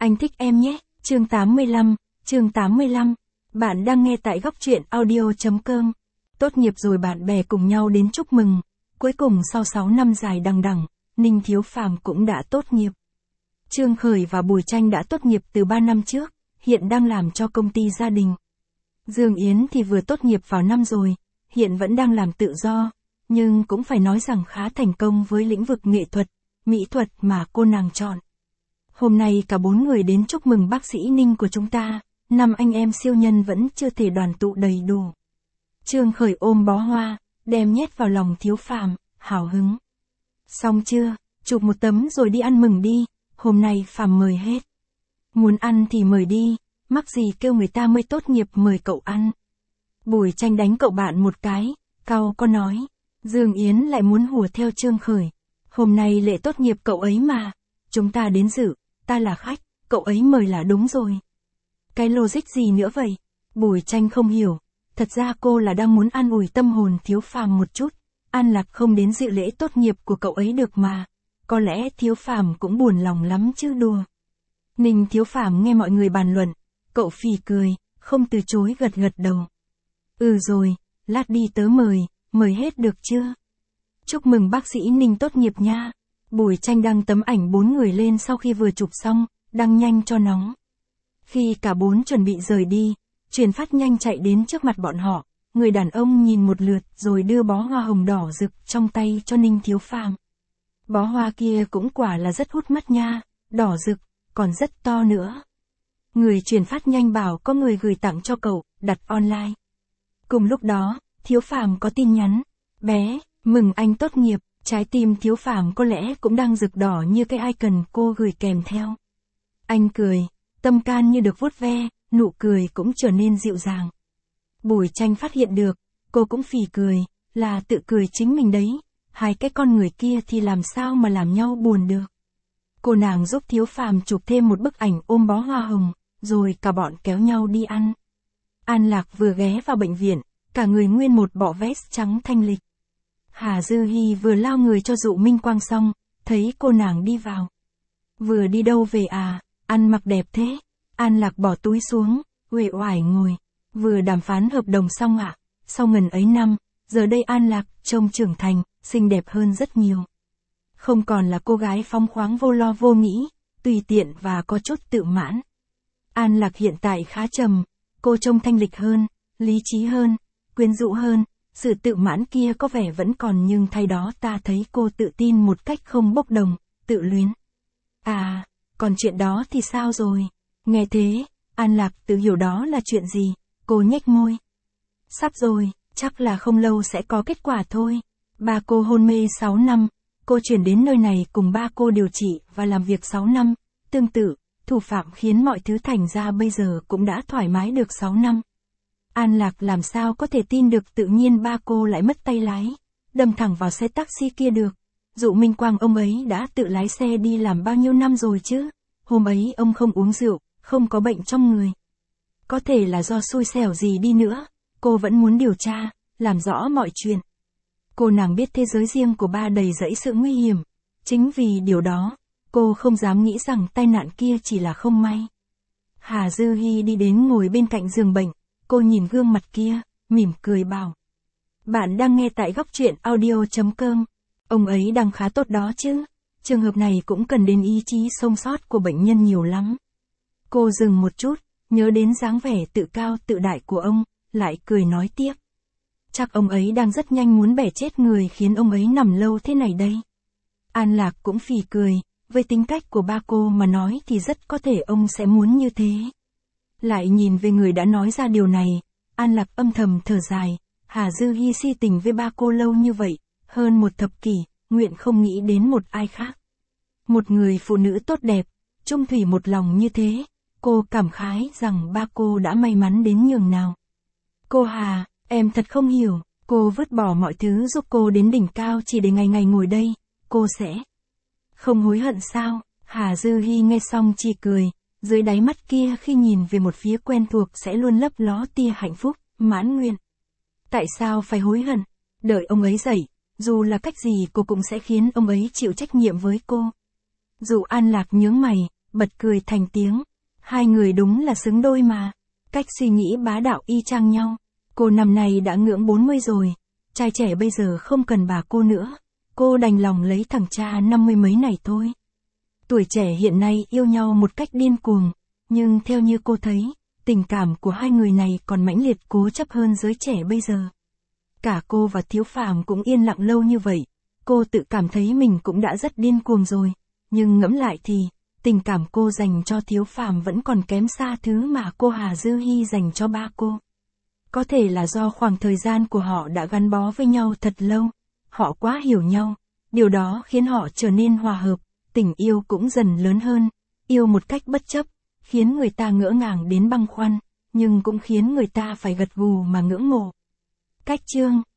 Anh thích em nhé, chương 85. Bạn đang nghe tại góc truyện audio.com. Tốt nghiệp rồi bạn bè cùng nhau đến chúc mừng. Cuối cùng sau 6 năm dài đằng đẵng, Ninh Thiếu Phàm cũng đã tốt nghiệp. Trương Khởi và Bùi Tranh đã tốt nghiệp từ 3 năm trước, hiện đang làm cho công ty gia đình. Dương Yến thì vừa tốt nghiệp vào năm rồi, hiện vẫn đang làm tự do, nhưng cũng phải nói rằng khá thành công với lĩnh vực nghệ thuật, mỹ thuật mà cô nàng chọn. Hôm nay cả 4 người đến chúc mừng bác sĩ Ninh của chúng ta, 5 anh em siêu nhân vẫn chưa thể đoàn tụ đầy đủ. Trương Khởi ôm bó hoa, đem nhét vào lòng Thiếu Phàm, hào hứng. Xong chưa, chụp một tấm rồi đi ăn mừng đi, hôm nay Phàm mời hết. Muốn ăn thì mời đi, mắc gì kêu người ta mới tốt nghiệp mời cậu ăn. Bùi Tranh đánh cậu bạn một cái, cau có nói. Dương Yến lại muốn hùa theo Trương Khởi. Hôm nay lễ tốt nghiệp cậu ấy mà, chúng ta đến dự, ta là khách, cậu ấy mời là đúng rồi. Cái logic gì nữa vậy? Bùi Tranh không hiểu, thật ra cô là đang muốn an ủi tâm hồn Thiếu Phàm một chút, An Lạc không đến dự lễ tốt nghiệp của cậu ấy được mà, có lẽ Thiếu Phàm cũng buồn lòng lắm chứ đùa. Ninh Thiếu Phàm nghe mọi người bàn luận, cậu phì cười, không từ chối gật gật đầu. Ừ rồi, lát đi tớ mời hết được chưa? Chúc mừng bác sĩ Ninh tốt nghiệp nha. Bùi Tranh đăng tấm ảnh 4 người lên sau khi vừa chụp xong, đăng nhanh cho nóng. Khi cả 4 chuẩn bị rời đi, truyền phát nhanh chạy đến trước mặt bọn họ, người đàn ông nhìn một lượt rồi đưa bó hoa hồng đỏ rực trong tay cho Ninh Thiếu Phàm. Bó hoa kia cũng quả là rất hút mắt nha, đỏ rực, còn rất to nữa. Người truyền phát nhanh bảo có người gửi tặng cho cậu, đặt online. Cùng lúc đó, Thiếu Phàm có tin nhắn, bé, mừng anh tốt nghiệp, trái tim Thiếu Phàm có lẽ cũng đang rực đỏ như cái icon cô gửi kèm theo. Anh cười, tâm can như được vuốt ve, nụ cười cũng trở nên dịu dàng. Bùi Tranh phát hiện được, cô cũng phì cười, là tự cười chính mình đấy, hai cái con người kia thì làm sao mà làm nhau buồn được. Cô nàng giúp Thiếu Phàm chụp thêm một bức ảnh ôm bó hoa hồng, rồi cả bọn kéo nhau đi ăn. An Lạc vừa ghé vào bệnh viện, cả người nguyên một bộ vest trắng thanh lịch. Hà Dư Hi vừa lao người cho Dụ Minh Quang xong, thấy cô nàng đi vào. Vừa đi đâu về à, ăn mặc đẹp thế. An Lạc bỏ túi xuống, uể oải ngồi. Vừa đàm phán hợp đồng xong ạ, sau ngần ấy năm, giờ đây An Lạc trông trưởng thành, xinh đẹp hơn rất nhiều. Không còn là cô gái phóng khoáng vô lo vô nghĩ, tùy tiện và có chút tự mãn. An Lạc hiện tại khá trầm, cô trông thanh lịch hơn, lý trí hơn, quyến rũ hơn. Sự tự mãn kia có vẻ vẫn còn nhưng thay đó ta thấy cô tự tin một cách không bốc đồng, tự luyến. À, còn chuyện đó thì sao rồi? Nghe thế, An Lạc tự hiểu đó là chuyện gì, cô nhếch môi. Sắp rồi, chắc là không lâu sẽ có kết quả thôi. Ba cô hôn mê 6 năm, cô chuyển đến nơi này cùng ba cô điều trị và làm việc 6 năm. Tương tự, thủ phạm khiến mọi thứ thành ra bây giờ cũng đã thoải mái được 6 năm. An Lạc làm sao có thể tin được tự nhiên ba cô lại mất tay lái, đâm thẳng vào xe taxi kia được. Dụ Minh Quang ông ấy đã tự lái xe đi làm bao nhiêu năm rồi chứ, hôm ấy ông không uống rượu, không có bệnh trong người. Có thể là do xui xẻo gì đi nữa, cô vẫn muốn điều tra, làm rõ mọi chuyện. Cô nàng biết thế giới riêng của ba đầy rẫy sự nguy hiểm, chính vì điều đó, cô không dám nghĩ rằng tai nạn kia chỉ là không may. Hà Dư Hi đi đến ngồi bên cạnh giường bệnh. Cô nhìn gương mặt kia, mỉm cười bảo. Bạn đang nghe tại góc truyện audio.com. Ông ấy đang khá tốt đó chứ. Trường hợp này cũng cần đến ý chí sống sót của bệnh nhân nhiều lắm. Cô dừng một chút, nhớ đến dáng vẻ tự cao tự đại của ông, lại cười nói tiếp. Chắc ông ấy đang rất nhanh muốn bẻ chết người khiến ông ấy nằm lâu thế này đây. An Lạc cũng phì cười, với tính cách của ba cô mà nói thì rất có thể ông sẽ muốn như thế. Lại nhìn về người đã nói ra điều này, An Lạc âm thầm thở dài, Hà Dư Hi si tình với ba cô lâu như vậy, hơn một thập kỷ, nguyện không nghĩ đến một ai khác. Một người phụ nữ tốt đẹp, trung thủy một lòng như thế, cô cảm khái rằng ba cô đã may mắn đến nhường nào. Cô Hà, em thật không hiểu, cô vứt bỏ mọi thứ giúp cô đến đỉnh cao chỉ để ngày ngày ngồi đây, cô sẽ không hối hận sao? Hà Dư Hi nghe xong chỉ cười. Dưới đáy mắt kia khi nhìn về một phía quen thuộc sẽ luôn lấp ló tia hạnh phúc, mãn nguyện. Tại sao phải hối hận? Đợi ông ấy dậy, dù là cách gì cô cũng sẽ khiến ông ấy chịu trách nhiệm với cô. Dù An Lạc nhướng mày, bật cười thành tiếng. Hai người đúng là xứng đôi mà. Cách suy nghĩ bá đạo y chang nhau. Cô năm nay đã ngưỡng 40 rồi. Trai trẻ bây giờ không cần bà cô nữa. Cô đành lòng lấy thằng cha 50 mấy này thôi. Tuổi trẻ hiện nay yêu nhau một cách điên cuồng. Nhưng theo như cô thấy, tình cảm của hai người này còn mãnh liệt cố chấp hơn giới trẻ bây giờ. Cả cô và Thiếu Phàm cũng yên lặng lâu như vậy. Cô tự cảm thấy mình cũng đã rất điên cuồng rồi. Nhưng ngẫm lại thì, tình cảm cô dành cho Thiếu Phàm vẫn còn kém xa thứ mà cô Hà Dư Hi dành cho ba cô. Có thể là do khoảng thời gian của họ đã gắn bó với nhau thật lâu. Họ quá hiểu nhau. Điều đó khiến họ trở nên hòa hợp. Tình yêu cũng dần lớn hơn. Yêu một cách bất chấp, khiến người ta ngỡ ngàng đến băn khoăn, nhưng cũng khiến người ta phải gật gù mà ngưỡng mộ. Cách chương